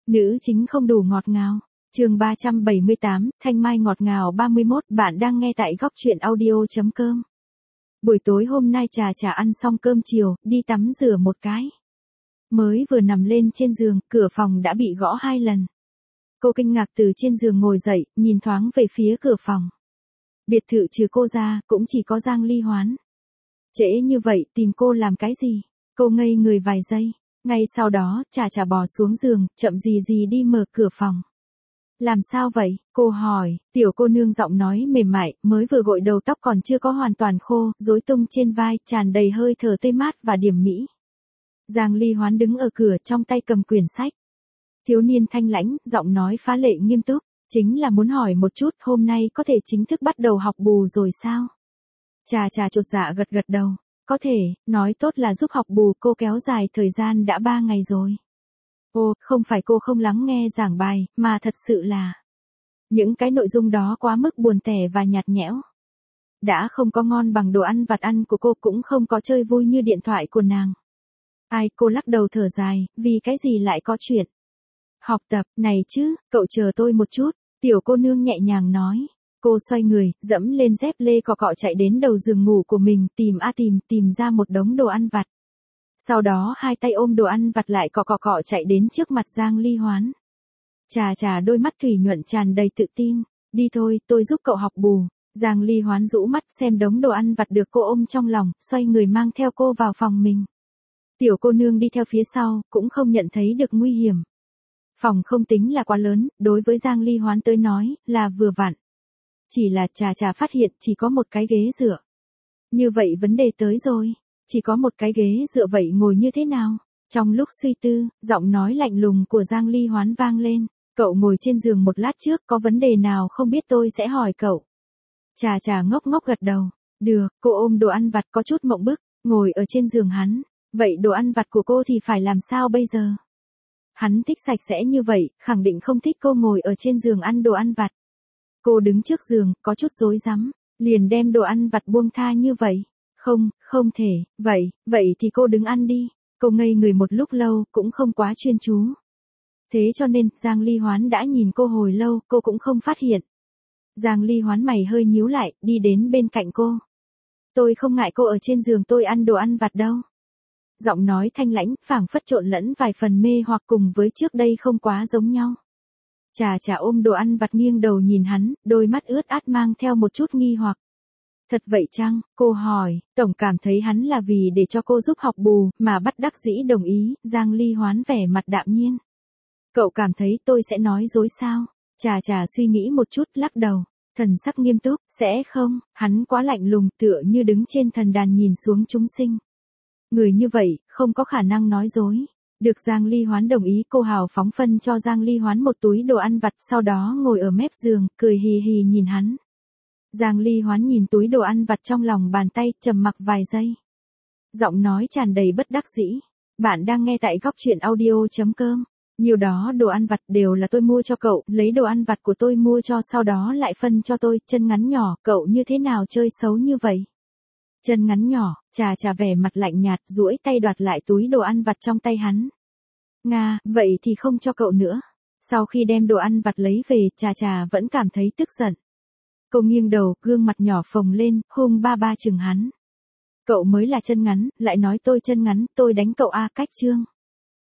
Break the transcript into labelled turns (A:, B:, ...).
A: Nữ chính không đủ ngọt ngào. Chương 378, Thanh Mai ngọt ngào 31, bạn đang nghe tại góc truyện audio.com. Buổi tối hôm nay Trà ăn xong cơm chiều, đi tắm rửa một cái. Mới vừa nằm lên trên giường, cửa phòng đã bị gõ 2 lần. Cô kinh ngạc từ trên giường ngồi dậy, nhìn thoáng về phía cửa phòng. Biệt thự trừ cô ra, cũng chỉ có Giang Ly Hoán. Trễ như vậy, tìm cô làm cái gì? Cô ngây người vài giây. Ngay sau đó, Trà bò xuống giường, chậm gì đi mở cửa phòng. Làm sao vậy? Cô hỏi, tiểu cô nương giọng nói mềm mại, mới vừa gội đầu tóc còn chưa có hoàn toàn khô, rối tung trên vai, tràn đầy hơi thở tươi mát và điểm mỹ. Giang Ly Hoán đứng ở cửa trong tay cầm quyển sách. Thiếu niên thanh lãnh, giọng nói phá lệ nghiêm túc, chính là muốn hỏi một chút hôm nay có thể chính thức bắt đầu học bù rồi sao? Trà chột dạ gật đầu. Có thể, nói tốt là giúp học bù, cô kéo dài thời gian đã 3 ngày rồi. Ô, không phải cô không lắng nghe giảng bài, mà thật sự là những cái nội dung đó quá mức buồn tẻ và nhạt nhẽo. Đã không có ngon bằng đồ ăn vặt ăn của cô, cũng không có chơi vui như điện thoại của nàng. Ai, cô lắc đầu thở dài, vì cái gì lại có chuyện học tập này chứ, cậu chờ tôi một chút, tiểu cô nương nhẹ nhàng nói. Cô xoay người, dẫm lên dép lê cọ chạy đến đầu giường ngủ của mình, tìm ra một đống đồ ăn vặt. Sau đó hai tay ôm đồ ăn vặt lại cọ chạy đến trước mặt Giang Ly Hoán. Trà đôi mắt thủy nhuận tràn đầy tự tin. Đi thôi, tôi giúp cậu học bù. Giang Ly Hoán rũ mắt xem đống đồ ăn vặt được cô ôm trong lòng, xoay người mang theo cô vào phòng mình. Tiểu cô nương đi theo phía sau, cũng không nhận thấy được nguy hiểm. Phòng không tính là quá lớn, đối với Giang Ly Hoán tới nói, là vừa vặn. Chỉ là Trà phát hiện chỉ có một cái ghế dựa. Như vậy vấn đề tới rồi. Chỉ có một cái ghế dựa vậy ngồi như thế nào? Trong lúc suy tư, giọng nói lạnh lùng của Giang Ly Hoán vang lên. Cậu ngồi trên giường một lát trước, có vấn đề nào không biết tôi sẽ hỏi cậu. Trà ngốc gật đầu. Được, cô ôm đồ ăn vặt có chút mộng bức, ngồi ở trên giường hắn. Vậy đồ ăn vặt của cô thì phải làm sao bây giờ? Hắn thích sạch sẽ như vậy, khẳng định không thích cô ngồi ở trên giường ăn đồ ăn vặt. Cô đứng trước giường, có chút rối rắm, liền đem đồ ăn vặt buông tha như vậy. Không thể, vậy thì cô đứng ăn đi. Cô ngây người một lúc lâu, cũng không quá chuyên chú. Thế cho nên, Giang Ly Hoán đã nhìn cô hồi lâu, cô cũng không phát hiện. Giang Ly Hoán mày hơi nhíu lại, đi đến bên cạnh cô. Tôi không ngại cô ở trên giường tôi ăn đồ ăn vặt đâu. Giọng nói thanh lãnh, phảng phất trộn lẫn vài phần mê hoặc cùng với trước đây không quá giống nhau. Trà ôm đồ ăn vặt nghiêng đầu nhìn hắn, đôi mắt ướt át mang theo một chút nghi hoặc. Thật vậy chăng? Cô hỏi, tổng cảm thấy hắn là vì để cho cô giúp học bù, mà bất đắc dĩ đồng ý. Giang Ly Hoán vẻ mặt đạm nhiên. Cậu cảm thấy tôi sẽ nói dối sao? Trà suy nghĩ một chút, lắc đầu. Thần sắc nghiêm túc, sẽ không, hắn quá lạnh lùng, tựa như đứng trên thần đàn nhìn xuống chúng sinh. Người như vậy, không có khả năng nói dối. Được Giang Ly Hoán đồng ý, cô hào phóng phân cho Giang Ly Hoán một túi đồ ăn vặt, sau đó ngồi ở mép giường, cười hì nhìn hắn. Giang Ly Hoán nhìn túi đồ ăn vặt trong lòng bàn tay, trầm mặc vài giây. Giọng nói tràn đầy bất đắc dĩ. Bạn đang nghe tại góc truyện audio.com. Nhiều đó đồ ăn vặt đều là tôi mua cho cậu, lấy đồ ăn vặt của tôi mua cho sau đó lại phân cho tôi, chân ngắn nhỏ, cậu như thế nào chơi xấu như vậy? Chân ngắn nhỏ, Trà vẻ mặt lạnh nhạt, duỗi tay đoạt lại túi đồ ăn vặt trong tay hắn. Nga, vậy thì không cho cậu nữa. Sau khi đem đồ ăn vặt lấy về, Trà vẫn cảm thấy tức giận. Cô nghiêng đầu, gương mặt nhỏ phồng lên, hung ba chừng hắn. Cậu mới là chân ngắn, lại nói tôi chân ngắn, tôi đánh cậu a, cách chương.